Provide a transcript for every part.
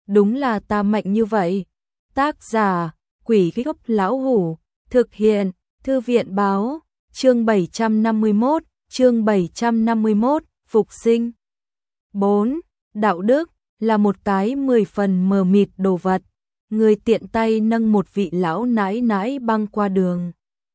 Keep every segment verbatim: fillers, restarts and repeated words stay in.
đúng là ta mạnh như vậy. Tác giả, Quỷ Gốc Lão Hủ, thực hiện, Thư viện Báo, chương bảy trăm năm mươi mốt, chương bảy trăm năm mươi mốt, Phục sinh. bốn. Đạo đức là một cái mười phần mờ mịt đồ vật. Người tiện tay nâng một vị lão nãi nãi băng qua đường.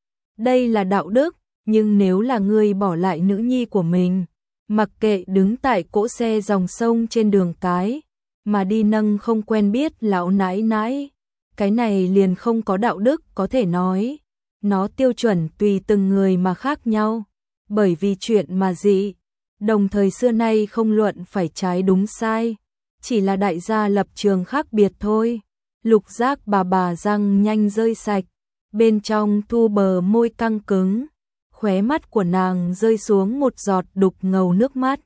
Đây là đạo đức, nhưng nếu là người bỏ lại nữ nhi của mình, mặc kệ đứng tại cỗ xe dòng sông trên đường cái, mà đi nâng không quen biết lão nãi nãi, cái này liền không có đạo đức có thể nói. Nó tiêu chuẩn tùy từng người mà khác nhau, bởi vì chuyện mà dị, đồng thời xưa nay không luận phải trái đúng sai, chỉ là đại gia lập trường khác biệt thôi. Lục Giác bà bà răng nhanh rơi sạch, bên trong thu bờ môi căng cứng, khóe mắt của nàng rơi xuống một giọt đục ngầu nước mắt.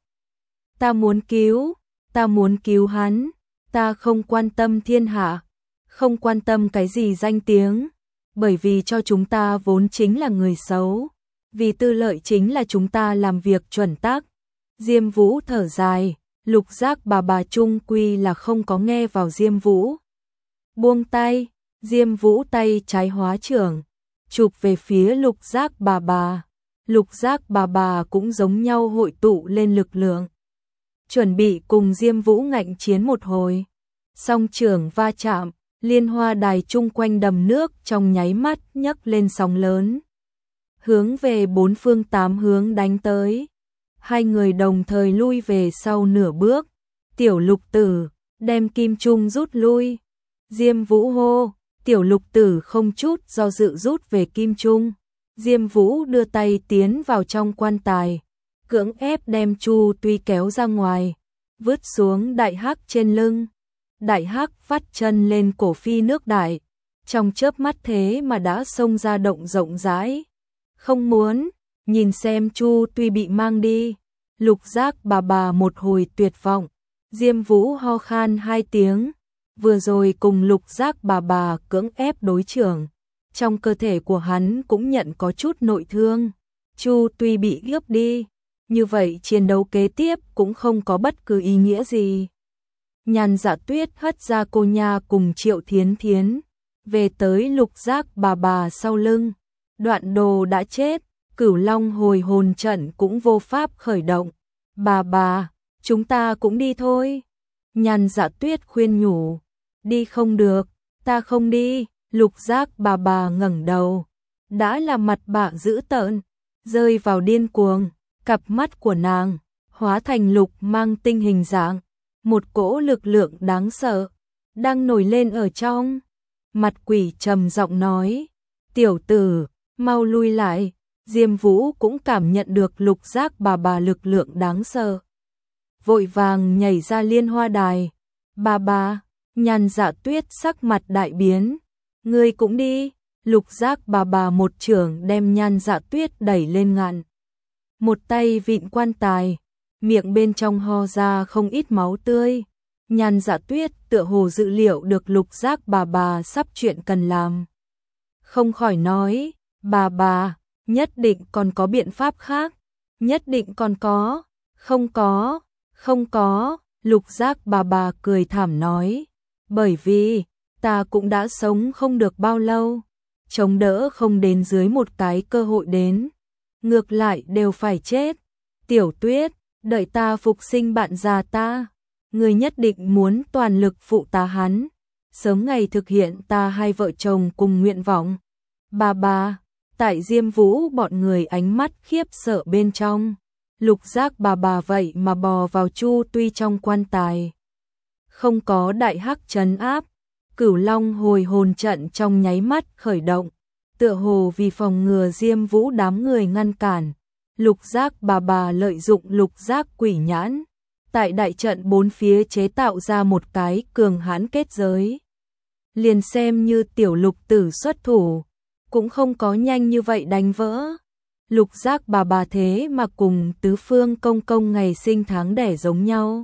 Ta muốn cứu, ta muốn cứu hắn, ta không quan tâm thiên hạ, không quan tâm cái gì danh tiếng, bởi vì cho chúng ta vốn chính là người xấu, vì tư lợi chính là chúng ta làm việc chuẩn tắc. Diêm Vũ thở dài, Lục Giác bà bà chung quy là không có nghe vào Diêm Vũ. Buông tay, Diêm Vũ tay trái hóa trưởng, chụp về phía Lục Giác bà bà. Lục Giác bà bà cũng giống nhau hội tụ lên lực lượng, chuẩn bị cùng Diêm Vũ ngạnh chiến một hồi. Song trưởng va chạm, liên hoa đài chung quanh đầm nước trong nháy mắt nhấc lên sóng lớn, hướng về bốn phương tám hướng đánh tới. Hai người đồng thời lui về sau nửa bước. Tiểu Lục Tử đem kim chung rút lui. Diêm Vũ hô, Tiểu Lục Tử không chút do dự rút về kim chung. Diêm Vũ đưa tay tiến vào trong quan tài, cưỡng ép đem Chu Tuy kéo ra ngoài, vứt xuống đại hắc trên lưng. Đại hắc vắt chân lên cổ phi nước đại, trong chớp mắt thế mà đã xông ra động rộng rãi. Không muốn nhìn xem Chu Tuy bị mang đi. Lục Giác bà bà một hồi tuyệt vọng. Diêm Vũ ho khan hai tiếng, vừa rồi cùng Lục Giác bà bà cưỡng ép đối chưởng, trong cơ thể của hắn cũng nhận có chút nội thương. Chu Tuy bị gấp đi, như vậy chiến đấu kế tiếp cũng không có bất cứ ý nghĩa gì. Nhàn Dạ Tuyết hất ra cô nha cùng Triệu Thiến Thiến, về tới Lục Giác bà bà sau lưng. Đoạn Đồ đã chết, Cửu Long hồi hồn trận cũng vô pháp khởi động. Bà bà, chúng ta cũng đi thôi. Nhàn Dạ Tuyết khuyên nhủ. Đi không được, ta không đi. Lục Giác bà bà ngẩng đầu, đã là mặt bạ dữ tợn, rơi vào điên cuồng. Cặp mắt của nàng hóa thành lục mang tinh hình dạng, một cỗ lực lượng đáng sợ đang nổi lên ở trong. Mặt quỷ trầm giọng nói, tiểu tử, mau lui lại. Diêm Vũ cũng cảm nhận được Lục Giác bà bà lực lượng đáng sợ, vội vàng nhảy ra liên hoa đài. Bà bà, Nhàn Dạ Tuyết sắc mặt đại biến, ngươi cũng đi. Lục Giác bà bà một chưởng đem Nhàn Dạ Tuyết đẩy lên ngạn, một tay vịn quan tài, miệng bên trong ho ra không ít máu tươi. Nhàn Dạ Tuyết tựa hồ dự liệu được Lục Giác bà bà sắp chuyện cần làm, không khỏi nói, bà bà, nhất định còn có biện pháp khác, nhất định còn có. Không có, không có. Lục Giác bà bà cười thảm nói, bởi vì ta cũng đã sống không được bao lâu, chống đỡ không đến dưới một cái cơ hội đến, ngược lại đều phải chết. Tiểu Tuyết, đợi ta phục sinh bạn già ta, người nhất định muốn toàn lực phụ tá hắn, sớm ngày thực hiện ta hai vợ chồng cùng nguyện vọng. Bà bà, tại Diêm Vũ bọn người ánh mắt khiếp sợ bên trong, Lục Giác bà bà vậy mà bò vào Chu Tuy trong quan tài. Không có đại hắc trấn áp, Cửu Long hồi hồn trận trong nháy mắt khởi động, tựa hồ vì phòng ngừa Diêm Vũ đám người ngăn cản. Lục Giác bà bà lợi dụng Lục Giác quỷ nhãn, tại đại trận bốn phía chế tạo ra một cái cường hãn kết giới. Liền xem như Tiểu Lục Tử xuất thủ, cũng không có nhanh như vậy đánh vỡ. Lục Giác bà bà thế mà cùng Tứ Phương công công ngày sinh tháng đẻ giống nhau.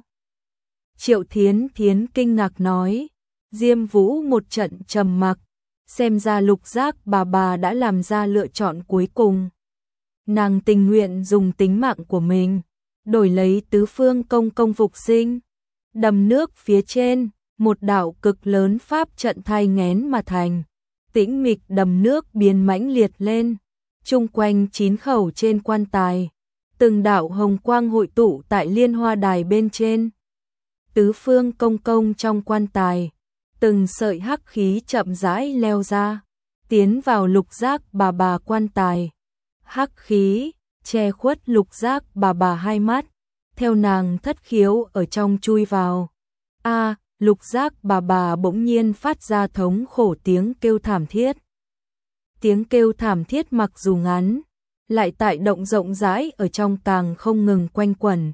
Triệu Thiến Thiến kinh ngạc nói. Diêm Vũ một trận trầm mặc, xem ra Lục Giác bà bà đã làm ra lựa chọn cuối cùng. Nàng tình nguyện dùng tính mạng của mình đổi lấy Tứ Phương công công phục sinh. Đầm nước phía trên, một đạo cực lớn pháp trận thay ngén mà thành. Tĩnh mịch đầm nước biến mãnh liệt lên, chung quanh chín khẩu trên quan tài, từng đạo hồng quang hội tụ tại liên hoa đài bên trên. Tứ phương công công trong quan tài, từng sợi hắc khí chậm rãi leo ra, tiến vào lục giác bà bà quan tài. Hắc khí che khuất lục giác bà bà hai mắt, theo nàng thất khiếu ở trong chui vào. A, lục giác bà bà bỗng nhiên phát ra thống khổ tiếng kêu thảm thiết. Tiếng kêu thảm thiết mặc dù ngắn, lại tại động rộng rãi ở trong càng không ngừng quanh quẩn.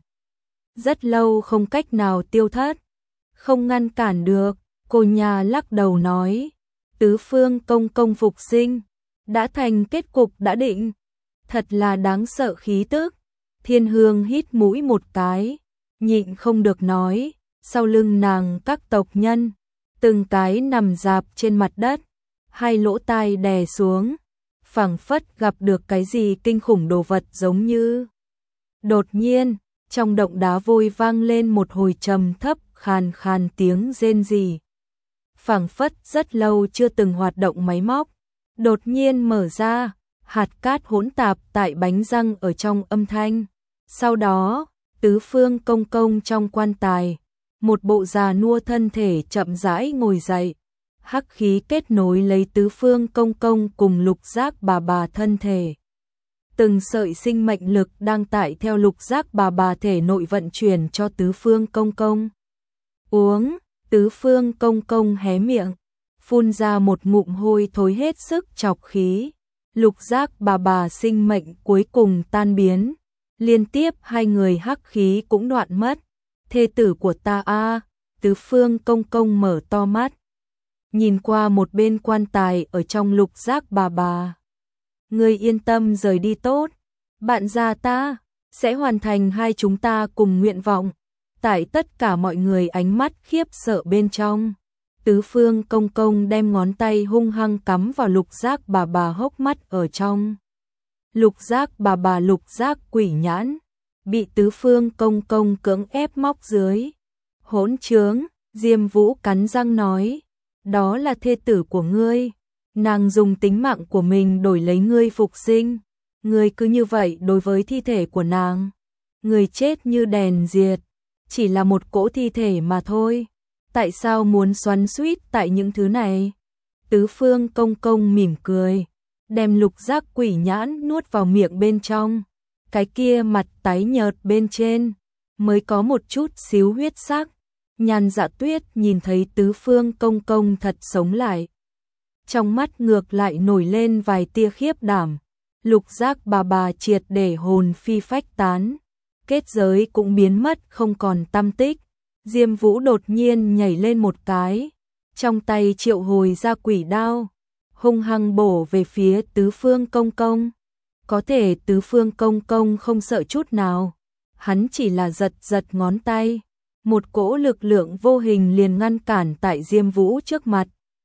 Rất lâu không cách nào tiêu thất, không ngăn cản được, cô nhà lắc đầu nói, tứ phương công công phục sinh, đã thành kết cục đã định, thật là đáng sợ khí tức. Thiên Hương hít mũi một cái, nhịn không được nói, sau lưng nàng các tộc nhân, từng cái nằm rạp trên mặt đất, hai lỗ tai đè xuống, phảng phất gặp được cái gì kinh khủng đồ vật giống như. Đột nhiên, trong động đá vôi vang lên một hồi trầm thấp khàn khàn tiếng rên rỉ. Phảng phất rất lâu chưa từng hoạt động máy móc, đột nhiên mở ra, hạt cát hỗn tạp tại bánh răng ở trong âm thanh. Sau đó, tứ phương công công trong quan tài, một bộ già nua thân thể chậm rãi ngồi dậy, hắc khí kết nối lấy tứ phương công công cùng lục giác bà bà thân thể. Từng sợi sinh mệnh lực đang tại theo lục giác bà bà thể nội vận chuyển cho tứ phương công công. Uống, tứ phương công công hé miệng, phun ra một ngụm hôi thối hết sức chọc khí. Lục giác bà bà sinh mệnh cuối cùng tan biến, liên tiếp hai người hắc khí cũng đoạn mất. Thê tử của ta a, tứ phương công công mở to mắt, nhìn qua một bên quan tài ở trong lục giác bà bà. Ngươi yên tâm rời đi tốt, bạn già ta sẽ hoàn thành hai chúng ta cùng nguyện vọng. Tại tất cả mọi người ánh mắt khiếp sợ bên trong, tứ phương công công đem ngón tay hung hăng cắm vào lục giác bà bà hốc mắt ở trong. Lục giác bà bà lục giác quỷ nhãn, bị tứ phương công công cưỡng ép móc dưới. Hỗn trướng, Diêm Vũ cắn răng nói, đó là thê tử của ngươi, nàng dùng tính mạng của mình đổi lấy ngươi phục sinh, ngươi cứ như vậy đối với thi thể của nàng, ngươi chết như đèn diệt, chỉ là một cỗ thi thể mà thôi, tại sao muốn xoắn xuýt tại những thứ này? Tứ phương công công mỉm cười, đem lục giác quỷ nhãn nuốt vào miệng bên trong, cái kia mặt tái nhợt bên trên, mới có một chút xíu huyết sắc. Nhàn Dạ Tuyết nhìn thấy tứ phương công công thật sống lại, trong mắt ngược lại nổi lên vài tia khiếp đảm. Lục giác bà bà triệt để hồn phi phách tán, kết giới cũng biến mất không còn tăm tích. Diêm Vũ đột nhiên nhảy lên một cái, trong tay triệu hồi ra quỷ đao, hung hăng bổ về phía tứ phương công công. Có thể tứ phương công công không sợ chút nào, hắn chỉ là giật giật ngón tay, một cỗ lực lượng vô hình liền ngăn cản tại Diêm Vũ trước mặt,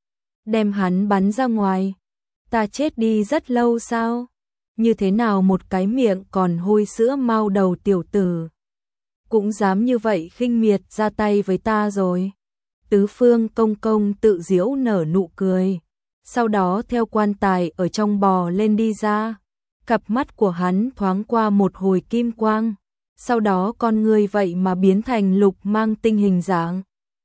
đem hắn bắn ra ngoài. Ta chết đi rất lâu sao? Như thế nào một cái miệng còn hôi sữa mau đầu tiểu tử cũng dám như vậy khinh miệt ra tay với ta rồi. Tứ phương công công tự giễu nở nụ cười, sau đó theo quan tài ở trong bò lên đi ra. Cặp mắt của hắn thoáng qua một hồi kim quang, sau đó con người vậy mà biến thành lục mang tinh hình dạng.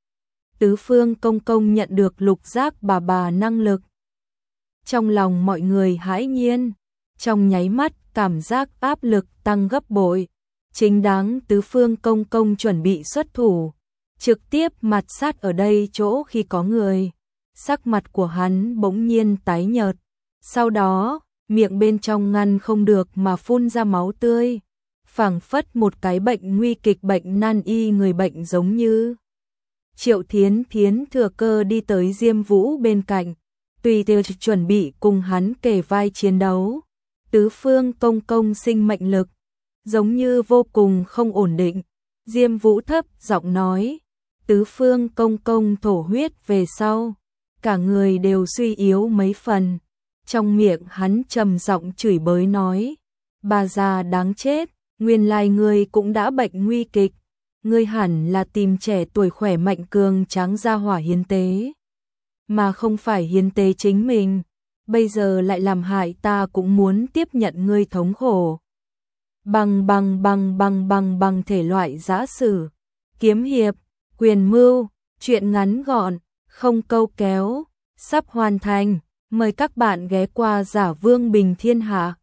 Tứ phương công công nhận được lục giác bà bà năng lực. Trong lòng mọi người hãi nhiên, trong nháy mắt cảm giác áp lực tăng gấp bội. Chính đáng tứ phương công công chuẩn bị xuất thủ, trực tiếp mặt sát ở đây chỗ khi có người. Sắc mặt của hắn bỗng nhiên tái nhợt, sau đó miệng bên trong ngăn không được mà phun ra máu tươi, phảng phất một cái bệnh nguy kịch bệnh nan y người bệnh giống như. Triệu Thiến Thiến thừa cơ đi tới Diêm Vũ bên cạnh, tùy theo chuẩn bị cùng hắn kề vai chiến đấu. Tứ phương công công sinh mệnh lực giống như vô cùng không ổn định. Diêm Vũ thấp giọng nói, tứ phương công công thổ huyết về sau, cả người đều suy yếu mấy phần. Trong miệng hắn trầm giọng chửi bới nói, bà già đáng chết, nguyên lai người cũng đã bệnh nguy kịch. ngươi hẳn là tìm trẻ tuổi khỏe mạnh cường tráng ra hỏa hiến tế, mà không phải hiến tế chính mình, bây giờ lại làm hại ta cũng muốn tiếp nhận ngươi thống khổ. Bằng bằng bằng bằng bằng bằng thể loại giã sử, kiếm hiệp, quyền mưu, truyện ngắn gọn, không câu kéo, sắp hoàn thành, mời các bạn ghé qua Giả Vương Bình Thiên Hạ.